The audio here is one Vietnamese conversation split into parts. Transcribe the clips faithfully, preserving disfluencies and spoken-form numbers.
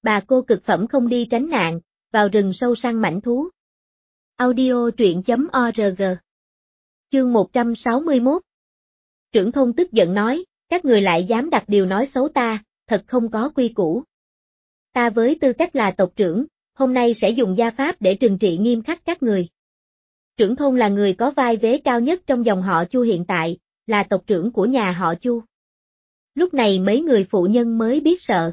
Bà cô cực phẩm không đi tránh nạn, vào rừng sâu săn mãnh thú. Audio truyện chấm org. Chương một trăm sáu mươi mốt. Trưởng thôn tức giận nói, các người lại dám đặt điều nói xấu ta, thật không có quy củ. Ta với tư cách là tộc trưởng, hôm nay sẽ dùng gia pháp để trừng trị nghiêm khắc các người. Trưởng thôn là người có vai vế cao nhất trong dòng họ Chu hiện tại, là tộc trưởng của nhà họ Chu. Lúc này mấy người phụ nhân mới biết sợ.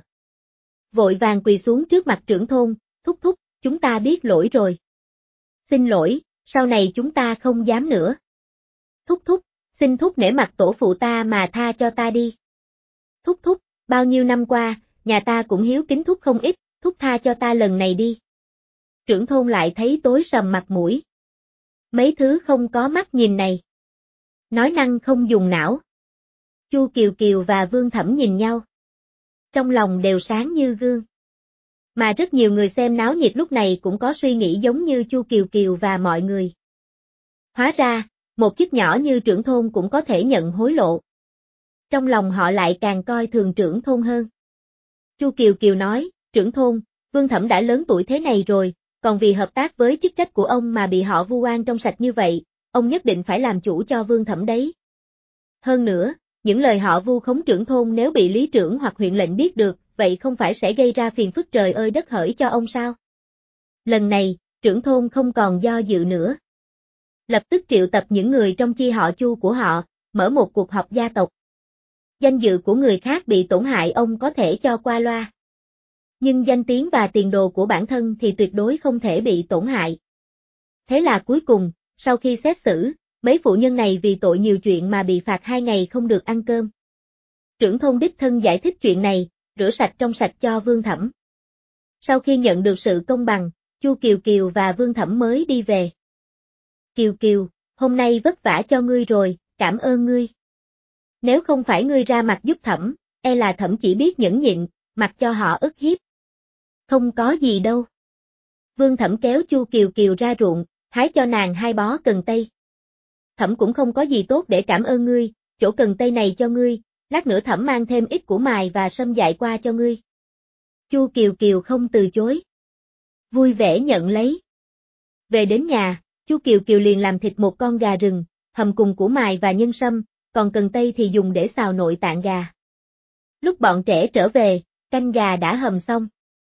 Vội vàng quỳ xuống trước mặt trưởng thôn, thúc thúc, chúng ta biết lỗi rồi. Xin lỗi, sau này chúng ta không dám nữa. Thúc thúc, xin thúc nể mặt tổ phụ ta mà tha cho ta đi. Thúc thúc, bao nhiêu năm qua, nhà ta cũng hiếu kính thúc không ít, thúc tha cho ta lần này đi. Trưởng thôn lại thấy tối sầm mặt mũi. Mấy thứ không có mắt nhìn này. Nói năng không dùng não. Chu Kiều Kiều và Vương Thẩm nhìn nhau. Trong lòng đều sáng như gương. Mà rất nhiều người xem náo nhiệt lúc này cũng có suy nghĩ giống như Chu Kiều Kiều và mọi người. Hóa ra, một chức nhỏ như trưởng thôn cũng có thể nhận hối lộ. Trong lòng họ lại càng coi thường trưởng thôn hơn. Chu Kiều Kiều nói, trưởng thôn, Vương Thẩm đã lớn tuổi thế này rồi, còn vì hợp tác với chức trách của ông mà bị họ vu oan trong sạch như vậy, ông nhất định phải làm chủ cho Vương Thẩm đấy. Hơn nữa, những lời họ vu khống trưởng thôn nếu bị lý trưởng hoặc huyện lệnh biết được, vậy không phải sẽ gây ra phiền phức trời ơi đất hỡi cho ông sao? Lần này, trưởng thôn không còn do dự nữa. Lập tức triệu tập những người trong chi họ Chu của họ, mở một cuộc họp gia tộc. Danh dự của người khác bị tổn hại ông có thể cho qua loa. Nhưng danh tiếng và tiền đồ của bản thân thì tuyệt đối không thể bị tổn hại. Thế là cuối cùng, sau khi xét xử, mấy phụ nhân này vì tội nhiều chuyện mà bị phạt hai ngày không được ăn cơm. Trưởng thôn đích thân giải thích chuyện này, rửa sạch trong sạch cho Vương Thẩm. Sau khi nhận được sự công bằng, Chu Kiều Kiều và Vương Thẩm mới đi về. Kiều Kiều, hôm nay vất vả cho ngươi rồi, cảm ơn ngươi. Nếu không phải ngươi ra mặt giúp Thẩm, e là Thẩm chỉ biết nhẫn nhịn, mặc cho họ ức hiếp. Không có gì đâu. Vương Thẩm kéo Chu Kiều Kiều ra ruộng, hái cho nàng hai bó cần tây. Thẩm cũng không có gì tốt để cảm ơn ngươi, chỗ cần tây này cho ngươi, lát nữa Thẩm mang thêm ít củ mài và sâm dại qua cho ngươi. Chu Kiều Kiều không từ chối. Vui vẻ nhận lấy. Về đến nhà, Chu Kiều Kiều liền làm thịt một con gà rừng, hầm cùng củ mài và nhân sâm, còn cần tây thì dùng để xào nội tạng gà. Lúc bọn trẻ trở về, canh gà đã hầm xong.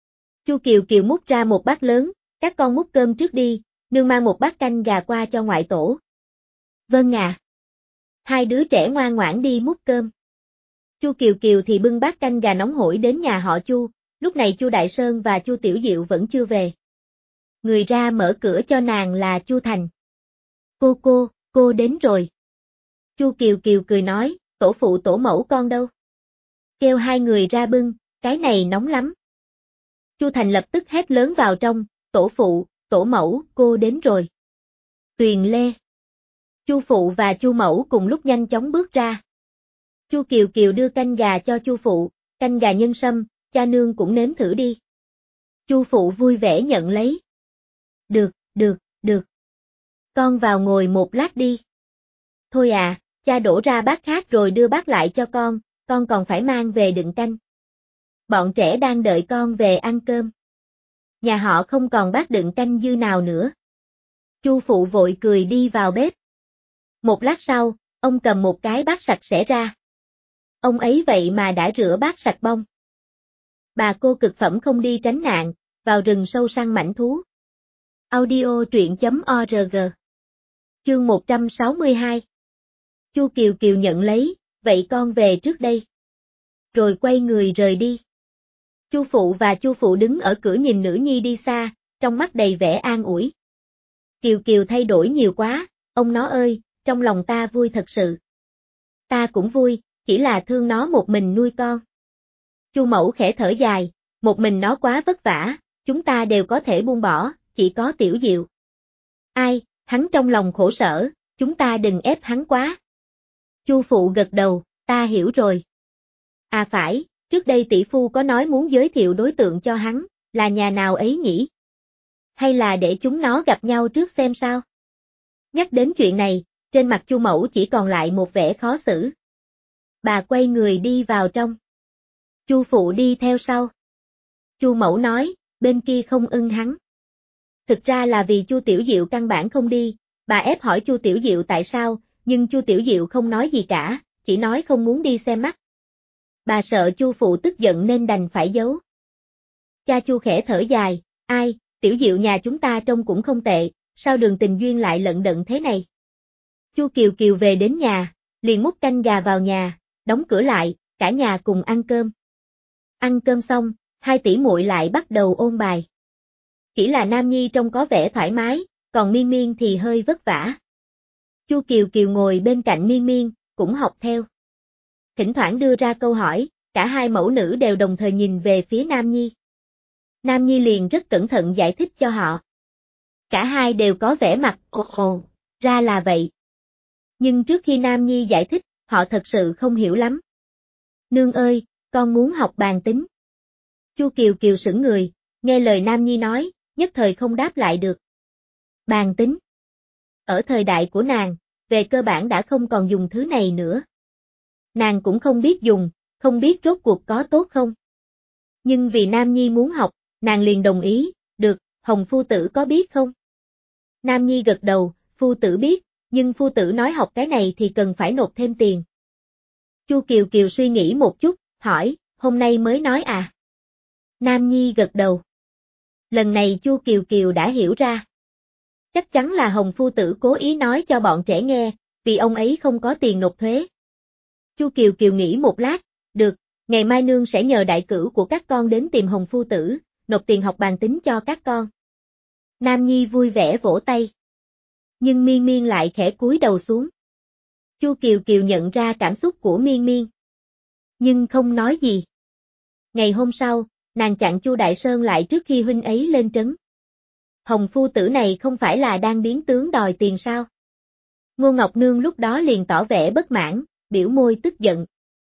Chu Kiều Kiều múc ra một bát lớn, các con múc cơm trước đi, nương mang một bát canh gà qua cho ngoại tổ. Vâng ạ. À. Hai đứa trẻ ngoan ngoãn đi múc cơm. Chu Kiều Kiều thì bưng bát canh gà nóng hổi đến nhà họ Chu, lúc này Chu Đại Sơn và Chu Tiểu Diệu vẫn chưa về. Người ra mở cửa cho nàng là Chu Thành. Cô cô, cô đến rồi. Chu Kiều Kiều cười nói, tổ phụ tổ mẫu con đâu? Kêu hai người ra bưng, cái này nóng lắm. Chu Thành lập tức hét lớn vào trong, tổ phụ, tổ mẫu, cô đến rồi. Tuyền Lê. Chu phụ và Chu mẫu cùng lúc nhanh chóng bước ra. Chu Kiều Kiều đưa canh gà cho Chu phụ, canh gà nhân sâm, cha nương cũng nếm thử đi. Chu phụ vui vẻ nhận lấy. Được, được, được. Con vào ngồi một lát đi. Thôi à, cha đổ ra bát khác rồi đưa bát lại cho con, con còn phải mang về đựng canh. Bọn trẻ đang đợi con về ăn cơm. Nhà họ không còn bát đựng canh dư nào nữa. Chu phụ vội cười đi vào bếp. Một lát sau, ông cầm một cái bát sạch sẽ ra. Ông ấy vậy mà đã rửa bát sạch bong. Bà cô cực phẩm không đi tránh nạn, vào rừng sâu săn mãnh thú. Audio truyện chấm org. Chương một trăm sáu mươi hai. Chu Kiều Kiều nhận lấy, vậy con về trước đây. Rồi quay người rời đi. Chu phụ và Chu phụ đứng ở cửa nhìn nữ nhi đi xa, trong mắt đầy vẻ an ủi. Kiều Kiều thay đổi nhiều quá, ông nó ơi, trong lòng ta vui thật sự. Ta cũng vui, chỉ là thương nó một mình nuôi con. Chu mẫu khẽ thở dài, một mình nó quá vất vả, chúng ta đều có thể buông bỏ, chỉ có Tiểu Diệu. Ai, hắn trong lòng khổ sở, chúng ta đừng ép hắn quá. Chu phụ gật đầu, ta hiểu rồi. À phải, trước đây tỷ phu có nói muốn giới thiệu đối tượng cho hắn, là nhà nào ấy nhỉ? Hay là để chúng nó gặp nhau trước xem sao? Nhắc đến chuyện này, trên mặt Chu mẫu chỉ còn lại một vẻ khó xử. Bà quay người đi vào trong. Chu phụ đi theo sau. Chu Mẫu nói, bên kia không ưng hắn. Thực ra là vì Chu Tiểu Diệu căn bản không đi, bà ép hỏi Chu Tiểu Diệu tại sao, nhưng Chu Tiểu Diệu không nói gì cả, chỉ nói không muốn đi xem mắt. Bà sợ Chu phụ tức giận nên đành phải giấu. Cha Chu khẽ thở dài, ai, Tiểu Diệu nhà chúng ta trông cũng không tệ, sao Đường Tình Duyên lại lận đận thế này. Chu Kiều Kiều về đến nhà, liền múc canh gà vào nhà, đóng cửa lại, cả nhà cùng ăn cơm. Ăn cơm xong, hai tỷ muội lại bắt đầu ôn bài. Chỉ là Nam Nhi trông có vẻ thoải mái, còn Miên Miên thì hơi vất vả. Chu Kiều Kiều ngồi bên cạnh Miên Miên, cũng học theo. Thỉnh thoảng đưa ra câu hỏi, cả hai mẫu nữ đều đồng thời nhìn về phía Nam Nhi. Nam Nhi liền rất cẩn thận giải thích cho họ. Cả hai đều có vẻ mặt, ồ ồ, ra là vậy. Nhưng trước khi Nam Nhi giải thích, họ thật sự không hiểu lắm. Nương ơi, con muốn học bàn tính. Chu Kiều Kiều sững người, nghe lời Nam Nhi nói, nhất thời không đáp lại được. Bàn tính. Ở thời đại của nàng, về cơ bản đã không còn dùng thứ này nữa. Nàng cũng không biết dùng, không biết rốt cuộc có tốt không. Nhưng vì Nam Nhi muốn học, nàng liền đồng ý, được, Hồng phu tử có biết không? Nam Nhi gật đầu, phu tử biết, nhưng phu tử nói học cái này thì cần phải nộp thêm tiền. Chu Kiều Kiều suy nghĩ một chút, hỏi, hôm nay mới nói à? Nam Nhi gật đầu. Lần này Chu Kiều Kiều đã hiểu ra. Chắc chắn là Hồng phu tử cố ý nói cho bọn trẻ nghe, vì ông ấy không có tiền nộp thuế. Chu Kiều Kiều nghĩ một lát, được, ngày mai nương sẽ nhờ đại cữu của các con đến tìm Hồng phu tử, nộp tiền học bàn tính cho các con. Nam Nhi vui vẻ vỗ tay. Nhưng Miên Miên lại khẽ cúi đầu xuống. Chu Kiều Kiều nhận ra cảm xúc của Miên Miên. Nhưng không nói gì. Ngày hôm sau, nàng chặn Chu Đại Sơn lại trước khi huynh ấy lên trấn. Hồng phu tử này không phải là đang biến tướng đòi tiền sao? Ngô Ngọc Nương lúc đó liền tỏ vẻ bất mãn, biểu môi tức giận.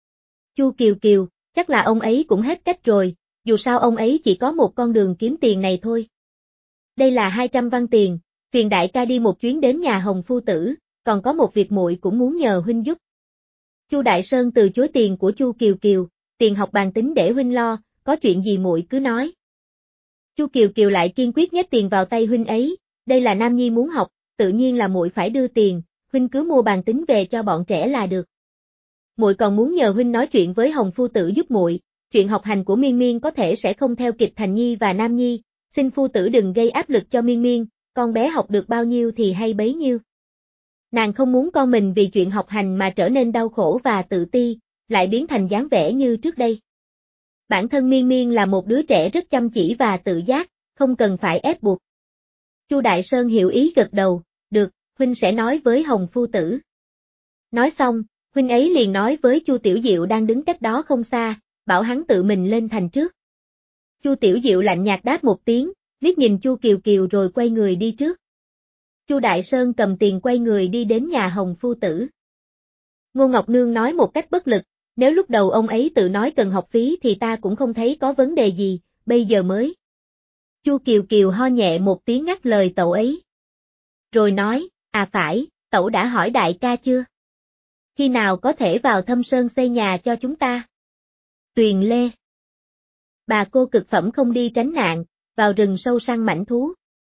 Chu Kiều Kiều, chắc là ông ấy cũng hết cách rồi, dù sao ông ấy chỉ có một con đường kiếm tiền này thôi. Đây là hai trăm văn tiền, phiền đại ca đi một chuyến đến nhà Hồng phu tử, còn có một việc muội cũng muốn nhờ huynh giúp. Chu Đại Sơn từ chối tiền của Chu Kiều Kiều, tiền học bàn tính để huynh lo, có chuyện gì muội cứ nói. Chu Kiều Kiều lại kiên quyết nhét tiền vào tay huynh ấy, đây là Nam Nhi muốn học, tự nhiên là muội phải đưa tiền, huynh cứ mua bàn tính về cho bọn trẻ là được. Muội còn muốn nhờ huynh nói chuyện với Hồng phu tử giúp muội, chuyện học hành của Miên Miên có thể sẽ không theo kịp Thành Nhi và Nam Nhi, xin phu tử đừng gây áp lực cho Miên Miên, con bé học được bao nhiêu thì hay bấy nhiêu. Nàng không muốn con mình vì chuyện học hành mà trở nên đau khổ và tự ti, lại biến thành dáng vẻ như trước đây. Bản thân Miên Miên là một đứa trẻ rất chăm chỉ và tự giác, không cần phải ép buộc. Chu Đại Sơn hiểu ý gật đầu, được, huynh sẽ nói với Hồng phu tử. Nói xong, huynh ấy liền nói với Chu Tiểu Diệu đang đứng cách đó không xa, bảo hắn tự mình lên thành trước. Chu Tiểu Diệu lạnh nhạt đáp một tiếng, liếc nhìn Chu Kiều Kiều rồi quay người đi trước. Chu Đại Sơn cầm tiền quay người đi đến nhà Hồng phu tử. Ngô Ngọc Nương nói một cách bất lực, nếu lúc đầu ông ấy tự nói cần học phí thì ta cũng không thấy có vấn đề gì, bây giờ mới. Chu Kiều Kiều ho nhẹ một tiếng ngắt lời cậu ấy. Rồi nói, à phải, cậu đã hỏi đại ca chưa? Khi nào có thể vào Thâm Sơn xây nhà cho chúng ta? Tuyền Lê. Bà cô cực phẩm không đi tránh nạn, vào rừng sâu săn mãnh thú.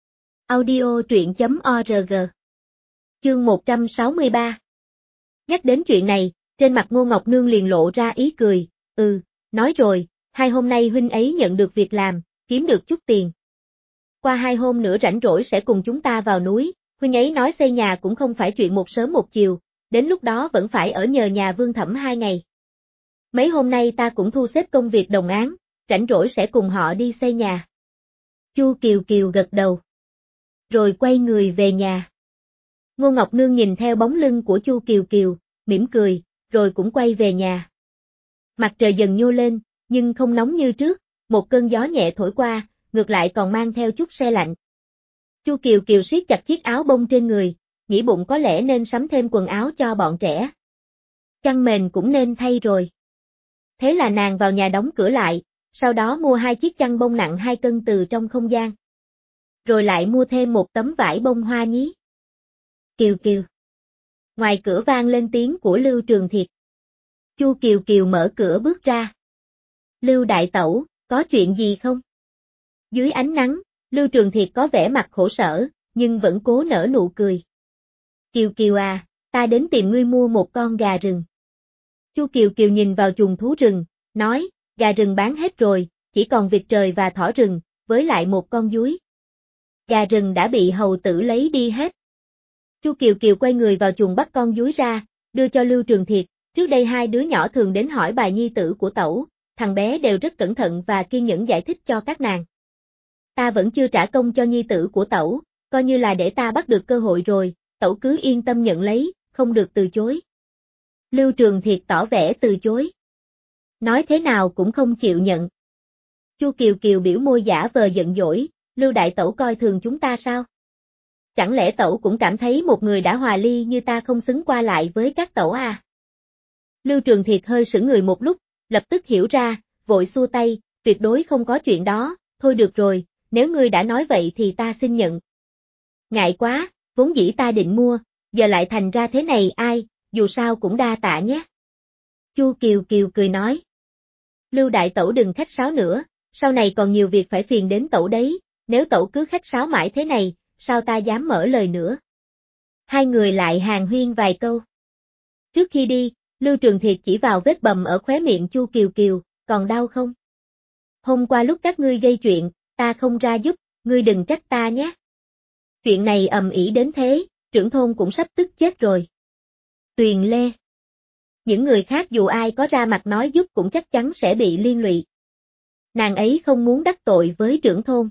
Audio truyện chấm org. Chương một trăm sáu mươi ba. Nhắc đến chuyện này, trên mặt Ngô Ngọc Nương liền lộ ra ý cười, ừ, nói rồi, hai hôm nay huynh ấy nhận được việc làm, kiếm được chút tiền. Qua hai hôm nữa rảnh rỗi sẽ cùng chúng ta vào núi, huynh ấy nói xây nhà cũng không phải chuyện một sớm một chiều, đến lúc đó vẫn phải ở nhờ nhà Vương Thẩm hai ngày. Mấy hôm nay ta cũng thu xếp công việc đồng áng, rảnh rỗi sẽ cùng họ đi xây nhà. Chu Kiều Kiều gật đầu. Rồi quay người về nhà. Ngô Ngọc Nương nhìn theo bóng lưng của Chu Kiều Kiều, mỉm cười, rồi cũng quay về nhà. Mặt trời dần nhô lên, nhưng không nóng như trước, một cơn gió nhẹ thổi qua, ngược lại còn mang theo chút se lạnh. Chu Kiều Kiều siết chặt chiếc áo bông trên người, nghĩ bụng có lẽ nên sắm thêm quần áo cho bọn trẻ. Chăn mền cũng nên thay rồi. Thế là nàng vào nhà đóng cửa lại, sau đó mua hai chiếc chăn bông nặng hai cân từ trong không gian. Rồi lại mua thêm một tấm vải bông hoa nhí. Kiều Kiều. Ngoài cửa vang lên tiếng của Lưu Trường Thiệt. Chu Kiều Kiều mở cửa bước ra. Lưu đại tẩu, có chuyện gì không? Dưới ánh nắng, Lưu Trường Thiệt có vẻ mặt khổ sở, nhưng vẫn cố nở nụ cười. Kiều Kiều à, ta đến tìm ngươi mua một con gà rừng. Chu Kiều Kiều nhìn vào chuồng thú rừng, nói, gà rừng bán hết rồi, chỉ còn vịt trời và thỏ rừng, với lại một con dúi. Gà rừng đã bị hầu tử lấy đi hết. Chu Kiều Kiều quay người vào chuồng bắt con dúi ra, đưa cho Lưu Trường Thiệt, trước đây hai đứa nhỏ thường đến hỏi bài nhi tử của tẩu, thằng bé đều rất cẩn thận và kiên nhẫn giải thích cho các nàng. Ta vẫn chưa trả công cho nhi tử của tẩu, coi như là để ta bắt được cơ hội rồi, tẩu cứ yên tâm nhận lấy, không được từ chối. Lưu Trường Thiệt tỏ vẻ từ chối. Nói thế nào cũng không chịu nhận. Chu Kiều Kiều biểu môi giả vờ giận dỗi, Lưu đại tẩu coi thường chúng ta sao? Chẳng lẽ tẩu cũng cảm thấy một người đã hòa ly như ta không xứng qua lại với các tẩu à? Lưu Trường Thiệt hơi sững người một lúc, lập tức hiểu ra, vội xua tay, tuyệt đối không có chuyện đó, thôi được rồi, nếu ngươi đã nói vậy thì ta xin nhận. Ngại quá, vốn dĩ ta định mua, giờ lại thành ra thế này ai, dù sao cũng đa tạ nhé. Chu Kiều Kiều cười nói. Lưu đại tẩu đừng khách sáo nữa, sau này còn nhiều việc phải phiền đến tẩu đấy, nếu tẩu cứ khách sáo mãi thế này, sao ta dám mở lời nữa. Hai người lại hàn huyên vài câu. Trước khi đi, Lưu Trường Thiệt chỉ vào vết bầm ở khóe miệng Chu Kiều Kiều, còn đau không? Hôm qua lúc các ngươi gây chuyện, ta không ra giúp, ngươi đừng trách ta nhé. Chuyện này ầm ĩ đến thế, trưởng thôn cũng sắp tức chết rồi. Tuyền Lê. Những người khác dù ai có ra mặt nói giúp cũng chắc chắn sẽ bị liên lụy. Nàng ấy không muốn đắc tội với trưởng thôn.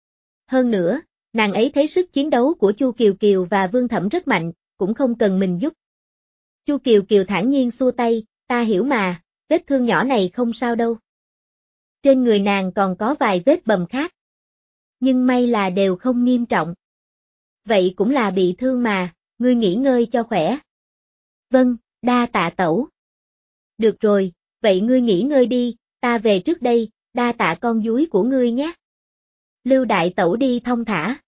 Hơn nữa, nàng ấy thấy sức chiến đấu của Chu Kiều Kiều và Vương Thẩm rất mạnh, cũng không cần mình giúp. Chu Kiều Kiều thản nhiên xua tay, ta hiểu mà, vết thương nhỏ này không sao đâu. Trên người nàng còn có vài vết bầm khác. Nhưng may là đều không nghiêm trọng. Vậy cũng là bị thương mà, ngươi nghỉ ngơi cho khỏe. Vâng, đa tạ tẩu. Được rồi, vậy ngươi nghỉ ngơi đi, ta về trước đây, đa tạ con dúi của ngươi nhé. Lưu đại tẩu đi thong thả.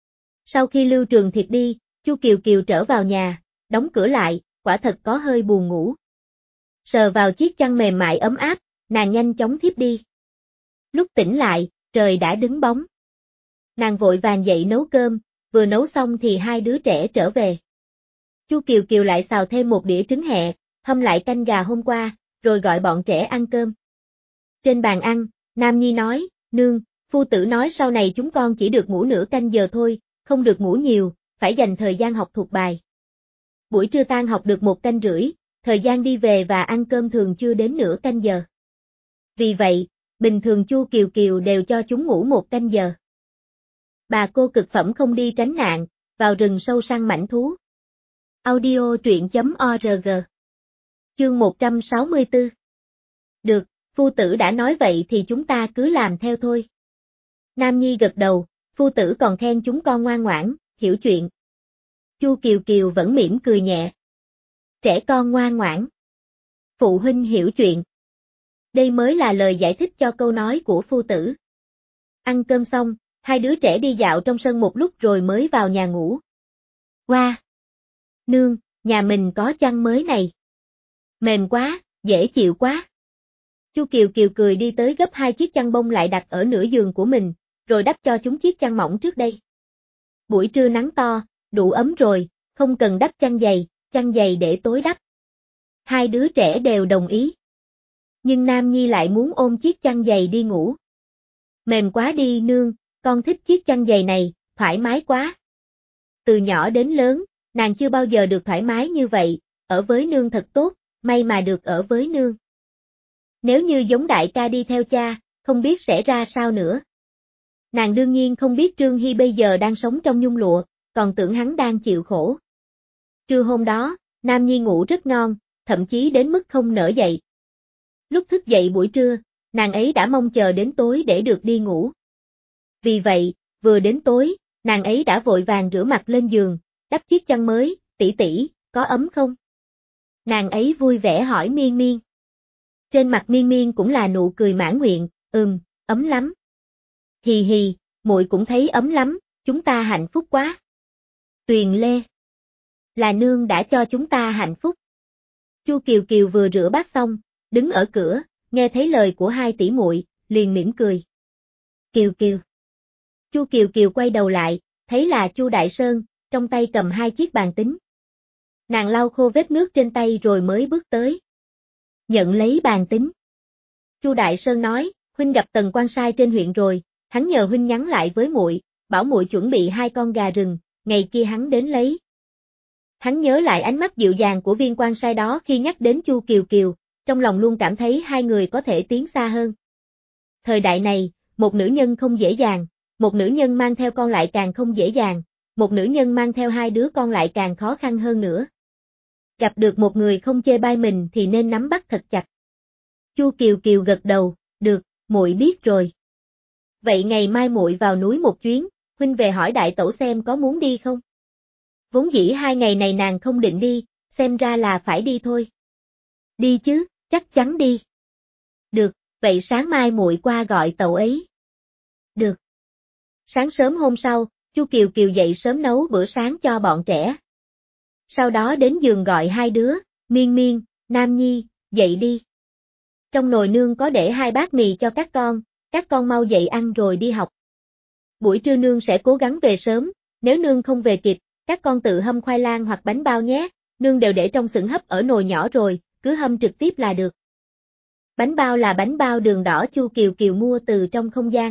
Sau khi Lưu Trường Thiệt đi, Chu Kiều Kiều trở vào nhà, đóng cửa lại, quả thật có hơi buồn ngủ. Sờ vào chiếc chăn mềm mại ấm áp, nàng nhanh chóng thiếp đi. Lúc tỉnh lại, trời đã đứng bóng. Nàng vội vàng dậy nấu cơm, vừa nấu xong thì hai đứa trẻ trở về. Chu Kiều Kiều lại xào thêm một đĩa trứng hẹ, hâm lại canh gà hôm qua, rồi gọi bọn trẻ ăn cơm. Trên bàn ăn, Nam Nhi nói, nương, phu tử nói sau này chúng con chỉ được ngủ nửa canh giờ thôi, không được ngủ nhiều, phải dành thời gian học thuộc bài. Buổi trưa tan học được một canh rưỡi, thời gian đi về và ăn cơm thường chưa đến nửa canh giờ. Vì vậy, bình thường Chu Kiều Kiều đều cho chúng ngủ một canh giờ. Bà cô cực phẩm không đi tránh nạn, vào rừng sâu săn mãnh thú. Audio truyện chấm org. Chương một trăm sáu mươi tư. Được, phu tử đã nói vậy thì chúng ta cứ làm theo thôi. Nam Nhi gật đầu, phu tử còn khen chúng con ngoan ngoãn, hiểu chuyện. Chu Kiều Kiều vẫn mỉm cười nhẹ. Trẻ con ngoan ngoãn. Phụ huynh hiểu chuyện. Đây mới là lời giải thích cho câu nói của phu tử. Ăn cơm xong, hai đứa trẻ đi dạo trong sân một lúc rồi mới vào nhà ngủ. Wow! Nương, nhà mình có chăn mới này. Mềm quá, dễ chịu quá. Chu Kiều Kiều cười đi tới gấp hai chiếc chăn bông lại đặt ở nửa giường của mình, rồi đắp cho chúng chiếc chăn mỏng trước đây. Buổi trưa nắng to, đủ ấm rồi, không cần đắp chăn dày, chăn dày để tối đắp. Hai đứa trẻ đều đồng ý. Nhưng Nam Nhi lại muốn ôm chiếc chăn dày đi ngủ. Mềm quá đi nương, con thích chiếc chăn dày này, thoải mái quá. Từ nhỏ đến lớn, nàng chưa bao giờ được thoải mái như vậy, ở với nương thật tốt, may mà được ở với nương. Nếu như giống đại ca đi theo cha, không biết sẽ ra sao nữa. Nàng đương nhiên không biết Trương Hy bây giờ đang sống trong nhung lụa, còn tưởng hắn đang chịu khổ. Trưa hôm đó, Nam Nhi ngủ rất ngon, thậm chí đến mức không nỡ dậy. Lúc thức dậy buổi trưa, nàng ấy đã mong chờ đến tối để được đi ngủ. Vì vậy, vừa đến tối, nàng ấy đã vội vàng rửa mặt lên giường, đắp chiếc chăn mới, tỷ tỷ, có ấm không? Nàng ấy vui vẻ hỏi Miên Miên. Trên mặt Miên Miên cũng là nụ cười mãn nguyện, ừm, ấm lắm. Hì hì, muội cũng thấy ấm lắm, chúng ta hạnh phúc quá. Tuyền Lê. Là nương đã cho chúng ta hạnh phúc. Chu Kiều Kiều vừa rửa bát xong, đứng ở cửa, nghe thấy lời của hai tỷ muội, liền mỉm cười. Kiều Kiều. Chu Kiều Kiều quay đầu lại, thấy là Chu Đại Sơn, trong tay cầm hai chiếc bàn tính. Nàng lau khô vết nước trên tay rồi mới bước tới. Nhận lấy bàn tính. Chu Đại Sơn nói, huynh gặp Tần quan sai trên huyện rồi, hắn nhờ huynh nhắn lại với muội, bảo muội chuẩn bị hai con gà rừng, ngày kia hắn đến lấy. Hắn nhớ lại ánh mắt dịu dàng của viên quan sai đó khi nhắc đến Chu Kiều Kiều, trong lòng luôn cảm thấy hai người có thể tiến xa hơn. Thời đại này, một nữ nhân không dễ dàng, một nữ nhân mang theo con lại càng không dễ dàng, một nữ nhân mang theo hai đứa con lại càng khó khăn hơn nữa. Gặp được một người không chê bai mình thì nên nắm bắt thật chặt. Chu Kiều Kiều gật đầu, được, muội biết rồi. Vậy ngày mai muội vào núi một chuyến, huynh về hỏi đại tẩu xem có muốn đi không? Vốn dĩ hai ngày này nàng không định đi, xem ra là phải đi thôi. Đi chứ, chắc chắn đi. Được, vậy sáng mai muội qua gọi tẩu ấy. Được. Sáng sớm hôm sau, Chu Kiều Kiều dậy sớm nấu bữa sáng cho bọn trẻ. Sau đó đến giường gọi hai đứa, Miên Miên, Nam Nhi, dậy đi. Trong nồi nương có để hai bát mì cho các con, các con mau dậy ăn rồi đi học. Buổi trưa nương sẽ cố gắng về sớm, nếu nương không về kịp, các con tự hâm khoai lang hoặc bánh bao nhé, nương đều để trong xửng hấp ở nồi nhỏ rồi, cứ hâm trực tiếp là được. Bánh bao là bánh bao đường đỏ Chu Kiều Kiều mua từ trong không gian.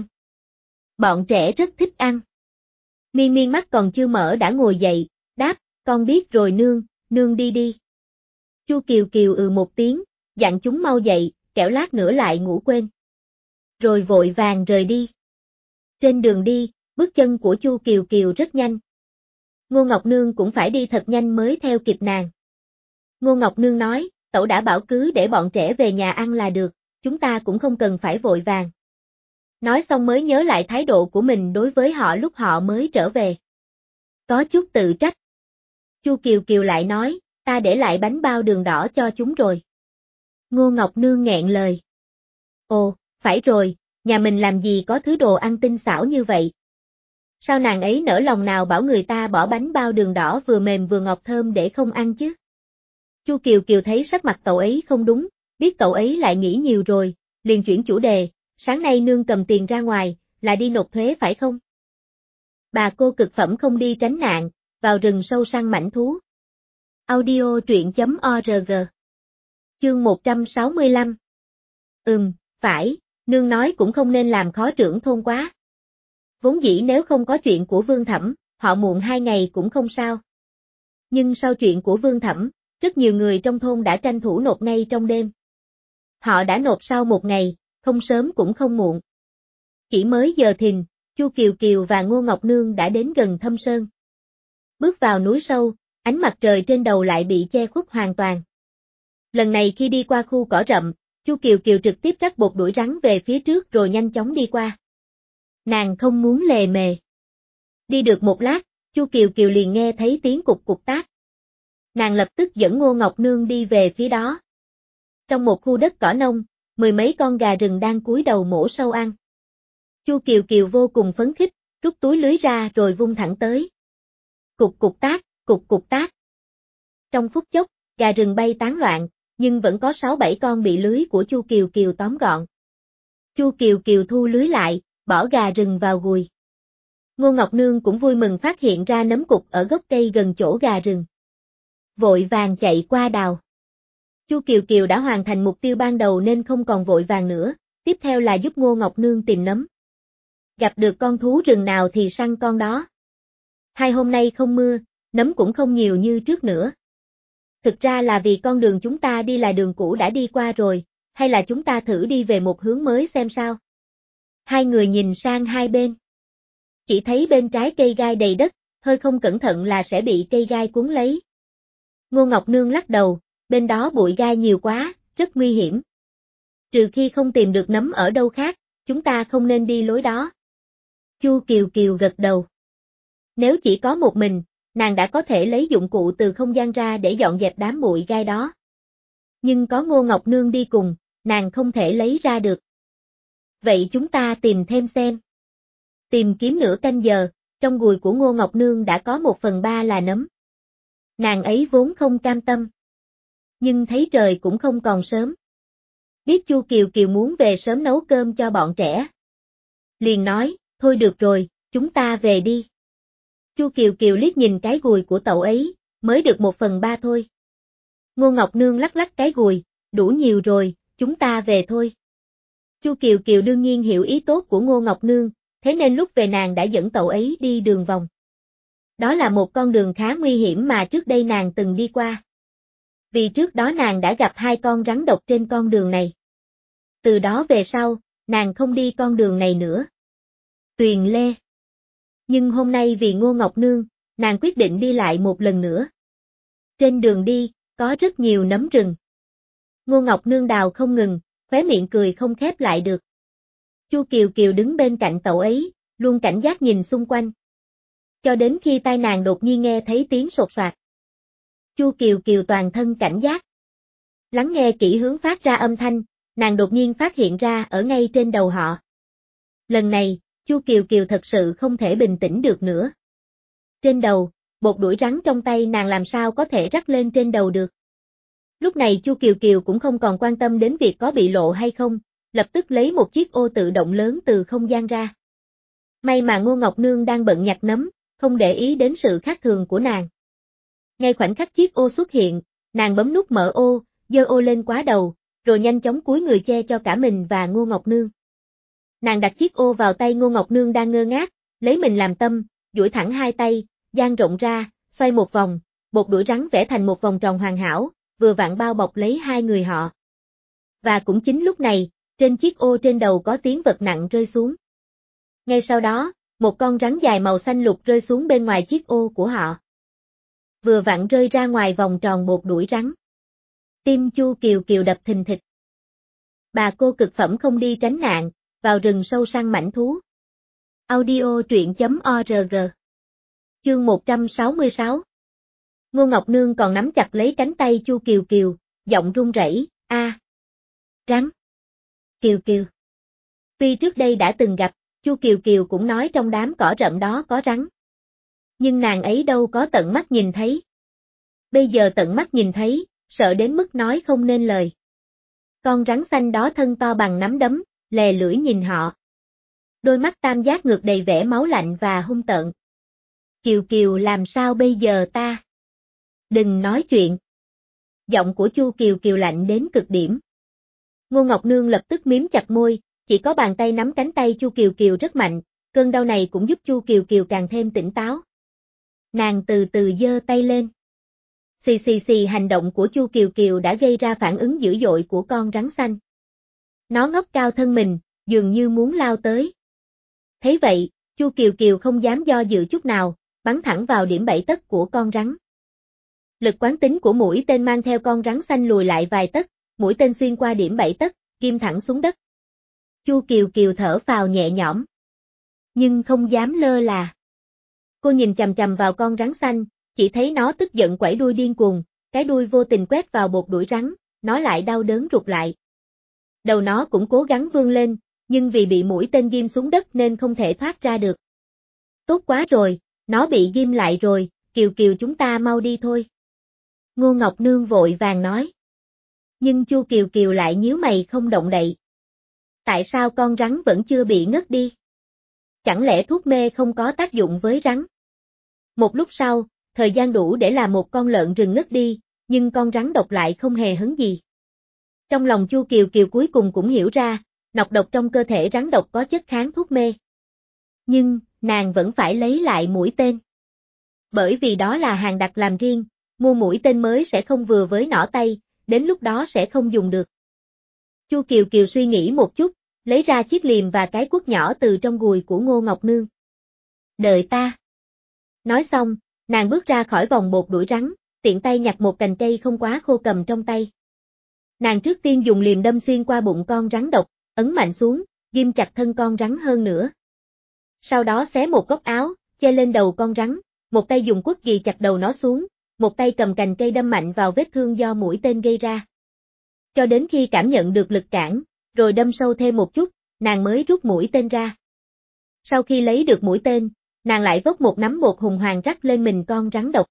Bọn trẻ rất thích ăn. Miên Miên mắt còn chưa mở đã ngồi dậy, đáp, con biết rồi nương, nương đi đi. Chu Kiều Kiều ừ một tiếng, dặn chúng mau dậy, kẻo lát nữa lại ngủ quên. Rồi vội vàng rời đi. Trên đường đi, bước chân của Chu Kiều Kiều rất nhanh. Ngô Ngọc Nương cũng phải đi thật nhanh mới theo kịp nàng. Ngô Ngọc Nương nói, tẩu đã bảo cứ để bọn trẻ về nhà ăn là được, chúng ta cũng không cần phải vội vàng. Nói xong mới nhớ lại thái độ của mình đối với họ lúc họ mới trở về. Có chút tự trách. Chu Kiều Kiều lại nói, ta để lại bánh bao đường đỏ cho chúng rồi. Ngô Ngọc Nương nghẹn lời. Ồ, phải rồi, nhà mình làm gì có thứ đồ ăn tinh xảo như vậy. Sao nàng ấy nỡ lòng nào bảo người ta bỏ bánh bao đường đỏ vừa mềm vừa ngọt thơm để không ăn chứ? Chu Kiều Kiều thấy sắc mặt cậu ấy không đúng, biết cậu ấy lại nghĩ nhiều rồi, liền chuyển chủ đề, sáng nay nương cầm tiền ra ngoài, là đi nộp thuế phải không? Bà cô cực phẩm không đi tránh nạn, vào rừng sâu săn mãnh thú. Audio truyện chấm org. Chương một trăm sáu mươi lăm. Ừm, phải, nương nói cũng không nên làm khó trưởng thôn quá. Vốn dĩ nếu không có chuyện của Vương Thẩm, họ muộn hai ngày cũng không sao. Nhưng sau chuyện của Vương Thẩm, rất nhiều người trong thôn đã tranh thủ nộp ngay trong đêm. Họ đã nộp sau một ngày, không sớm cũng không muộn. Chỉ mới giờ thìn, Chu Kiều Kiều và Ngô Ngọc Nương đã đến gần Thâm Sơn. Bước vào núi sâu, ánh mặt trời trên đầu lại bị che khuất hoàn toàn. Lần này khi đi qua khu cỏ rậm, Chu Kiều Kiều trực tiếp rắc bột đuổi rắn về phía trước rồi nhanh chóng đi qua. Nàng không muốn lề mề. Đi được một lát, Chu Kiều Kiều liền nghe thấy tiếng cục cục tác. Nàng lập tức dẫn Ngô Ngọc Nương đi về phía đó. Trong một khu đất cỏ nông, mười mấy con gà rừng đang cúi đầu mổ sâu ăn. Chu Kiều Kiều vô cùng phấn khích, rút túi lưới ra rồi vung thẳng tới. Cục cục tác, cục cục tác. Trong phút chốc, gà rừng bay tán loạn, nhưng vẫn có sáu bảy con bị lưới của Chu Kiều Kiều tóm gọn. Chu Kiều Kiều thu lưới lại, bỏ gà rừng vào gùi. Ngô Ngọc Nương cũng vui mừng phát hiện ra nấm cục ở gốc cây gần chỗ gà rừng. Vội vàng chạy qua đào. Chu Kiều Kiều đã hoàn thành mục tiêu ban đầu nên không còn vội vàng nữa, tiếp theo là giúp Ngô Ngọc Nương tìm nấm. Gặp được con thú rừng nào thì săn con đó. Hai hôm nay không mưa, nấm cũng không nhiều như trước nữa. Thực ra là vì con đường chúng ta đi là đường cũ đã đi qua rồi, hay là chúng ta thử đi về một hướng mới xem sao. Hai người nhìn sang hai bên. Chỉ thấy bên trái cây gai đầy đất, hơi không cẩn thận là sẽ bị cây gai cuốn lấy. Ngô Ngọc Nương lắc đầu, bên đó bụi gai nhiều quá, rất nguy hiểm. Trừ khi không tìm được nấm ở đâu khác, chúng ta không nên đi lối đó. Chu Kiều Kiều gật đầu. Nếu chỉ có một mình, nàng đã có thể lấy dụng cụ từ không gian ra để dọn dẹp đám bụi gai đó. Nhưng có Ngô Ngọc Nương đi cùng, nàng không thể lấy ra được. Vậy chúng ta tìm thêm xem. Tìm kiếm nửa canh giờ, trong gùi của Ngô Ngọc Nương đã có một phần ba là nấm. Nàng ấy vốn không cam tâm. Nhưng thấy trời cũng không còn sớm. Biết Chu Kiều Kiều muốn về sớm nấu cơm cho bọn trẻ. Liền nói, thôi được rồi, chúng ta về đi. Chu Kiều Kiều liếc nhìn cái gùi của cậu ấy, mới được một phần ba thôi. Ngô Ngọc Nương lắc lắc cái gùi, đủ nhiều rồi, chúng ta về thôi. Chu Kiều Kiều đương nhiên hiểu ý tốt của Ngô Ngọc Nương, thế nên lúc về nàng đã dẫn cậu ấy đi đường vòng. Đó là một con đường khá nguy hiểm mà trước đây nàng từng đi qua. Vì trước đó nàng đã gặp hai con rắn độc trên con đường này. Từ đó về sau, nàng không đi con đường này nữa. Tuyền Lê. Nhưng hôm nay vì Ngô Ngọc Nương, nàng quyết định đi lại một lần nữa. Trên đường đi, có rất nhiều nấm rừng. Ngô Ngọc Nương đào không ngừng, khóe miệng cười không khép lại được. Chu Kiều Kiều đứng bên cạnh cậu ấy, luôn cảnh giác nhìn xung quanh. Cho đến khi tai nàng đột nhiên nghe thấy tiếng sột soạt. Chu Kiều Kiều toàn thân cảnh giác. Lắng nghe kỹ hướng phát ra âm thanh, nàng đột nhiên phát hiện ra ở ngay trên đầu họ. Lần này, Chu Kiều Kiều thật sự không thể bình tĩnh được nữa. Trên đầu, bột đuổi rắn trong tay nàng làm sao có thể rắc lên trên đầu được. Lúc này Chu Kiều Kiều cũng không còn quan tâm đến việc có bị lộ hay không, lập tức lấy một chiếc ô tự động lớn từ không gian ra. May mà Ngô Ngọc Nương đang bận nhặt nấm, không để ý đến sự khác thường của nàng. Ngay khoảnh khắc chiếc ô xuất hiện, nàng bấm nút mở ô, giơ ô lên quá đầu, rồi nhanh chóng cúi người che cho cả mình và Ngô Ngọc Nương. Nàng đặt chiếc ô vào tay Ngô Ngọc Nương đang ngơ ngác, lấy mình làm tâm, duỗi thẳng hai tay, dang rộng ra, xoay một vòng, bột đuổi rắn vẽ thành một vòng tròn hoàn hảo, vừa vặn bao bọc lấy hai người họ. Và cũng chính lúc này, trên chiếc ô trên đầu có tiếng vật nặng rơi xuống. Ngay sau đó, một con rắn dài màu xanh lục rơi xuống bên ngoài chiếc ô của họ. Vừa vặn rơi ra ngoài vòng tròn bột đuổi rắn. Tim Chu Kiều Kiều đập thình thịch. Bà cô cực phẩm không đi tránh nạn, vào rừng sâu săn mãnh thú. Audio truyện chấm org. Chương một trăm sáu mươi sáu. Ngô Ngọc Nương còn nắm chặt lấy cánh tay Chu Kiều Kiều, giọng run rẩy, "A, à, rắn." Kiều Kiều. Tuy trước đây đã từng gặp, Chu Kiều Kiều cũng nói trong đám cỏ rậm đó có rắn. Nhưng nàng ấy đâu có tận mắt nhìn thấy. Bây giờ tận mắt nhìn thấy, sợ đến mức nói không nên lời. Con rắn xanh đó thân to bằng nắm đấm, lè lưỡi nhìn họ. Đôi mắt tam giác ngược đầy vẻ máu lạnh và hung tợn. Kiều Kiều làm sao bây giờ ta? Đừng nói chuyện. Giọng của Chu Kiều Kiều lạnh đến cực điểm. Ngô Ngọc Nương lập tức miếm chặt môi, chỉ có bàn tay nắm cánh tay Chu Kiều Kiều rất mạnh, cơn đau này cũng giúp Chu Kiều Kiều càng thêm tỉnh táo. Nàng từ từ giơ tay lên. Xì xì xì hành động của Chu Kiều Kiều đã gây ra phản ứng dữ dội của con rắn xanh. Nó ngóc cao thân mình, dường như muốn lao tới. Thấy vậy, Chu Kiều Kiều không dám do dự chút nào, bắn thẳng vào điểm bảy tấc của con rắn. Lực quán tính của mũi tên mang theo con rắn xanh lùi lại vài tấc, mũi tên xuyên qua điểm bảy tấc, ghim thẳng xuống đất. Chu Kiều Kiều thở phào nhẹ nhõm, nhưng không dám lơ là. Cô nhìn chằm chằm vào con rắn xanh, chỉ thấy nó tức giận quẩy đuôi điên cuồng, cái đuôi vô tình quét vào bột đuổi rắn, nó lại đau đớn rụt lại. Đầu nó cũng cố gắng vươn lên, nhưng vì bị mũi tên ghim xuống đất nên không thể thoát ra được. Tốt quá rồi, nó bị ghim lại rồi, Kiều Kiều chúng ta mau đi thôi. Ngô Ngọc Nương vội vàng nói. Nhưng Chu Kiều Kiều lại nhíu mày không động đậy. Tại sao con rắn vẫn chưa bị ngất đi? Chẳng lẽ thuốc mê không có tác dụng với rắn? Một lúc sau, thời gian đủ để làm một con lợn rừng ngất đi, nhưng con rắn độc lại không hề hấn gì. Trong lòng Chu Kiều Kiều cuối cùng cũng hiểu ra, nọc độc trong cơ thể rắn độc có chất kháng thuốc mê. Nhưng, nàng vẫn phải lấy lại mũi tên. Bởi vì đó là hàng đặc làm riêng, mua mũi tên mới sẽ không vừa với nỏ tay, đến lúc đó sẽ không dùng được. Chu Kiều Kiều suy nghĩ một chút, lấy ra chiếc liềm và cái cuốc nhỏ từ trong gùi của Ngô Ngọc Nương. Đợi ta. Nói xong, nàng bước ra khỏi vòng bột đuổi rắn, tiện tay nhặt một cành cây không quá khô cầm trong tay. Nàng trước tiên dùng liềm đâm xuyên qua bụng con rắn độc, ấn mạnh xuống, ghim chặt thân con rắn hơn nữa. Sau đó xé một góc áo, che lên đầu con rắn, một tay dùng cuốc ghì chặt đầu nó xuống, một tay cầm cành cây đâm mạnh vào vết thương do mũi tên gây ra. Cho đến khi cảm nhận được lực cản, rồi đâm sâu thêm một chút, nàng mới rút mũi tên ra. Sau khi lấy được mũi tên, nàng lại vốc một nắm bột hùng hoàng rắc lên mình con rắn độc.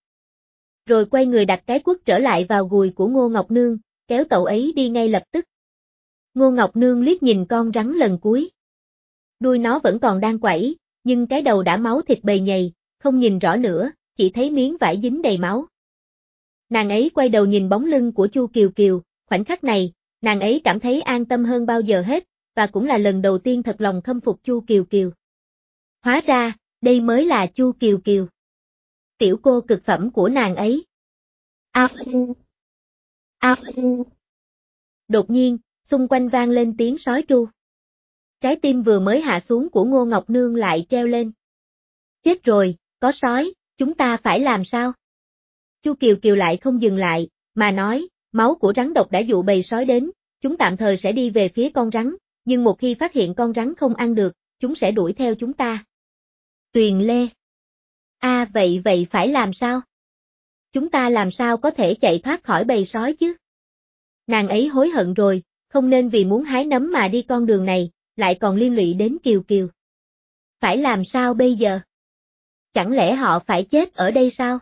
Rồi quay người đặt cái cuốc trở lại vào gùi của Ngô Ngọc Nương, kéo cậu ấy đi ngay lập tức. Ngô Ngọc Nương liếc nhìn con rắn lần cuối. Đuôi nó vẫn còn đang quẩy, nhưng cái đầu đã máu thịt bầy nhầy, không nhìn rõ nữa, chỉ thấy miếng vải dính đầy máu. Nàng ấy quay đầu nhìn bóng lưng của Chu Kiều Kiều, khoảnh khắc này, nàng ấy cảm thấy an tâm hơn bao giờ hết, và cũng là lần đầu tiên thật lòng khâm phục Chu Kiều Kiều. Hóa ra, đây mới là Chu Kiều Kiều. Tiểu cô cực phẩm của nàng ấy. A u. A u. Đột nhiên, xung quanh vang lên tiếng sói tru. Trái tim vừa mới hạ xuống của Ngô Ngọc Nương lại treo lên. Chết rồi, có sói, chúng ta phải làm sao? Chu Kiều Kiều lại không dừng lại, mà nói, máu của rắn độc đã dụ bầy sói đến, chúng tạm thời sẽ đi về phía con rắn, nhưng một khi phát hiện con rắn không ăn được, chúng sẽ đuổi theo chúng ta. Tuyền Lê. A à, vậy vậy phải làm sao? Chúng ta làm sao có thể chạy thoát khỏi bầy sói chứ? Nàng ấy hối hận rồi, không nên vì muốn hái nấm mà đi con đường này, lại còn liên lụy đến Kiều Kiều. Phải làm sao bây giờ? Chẳng lẽ họ phải chết ở đây sao?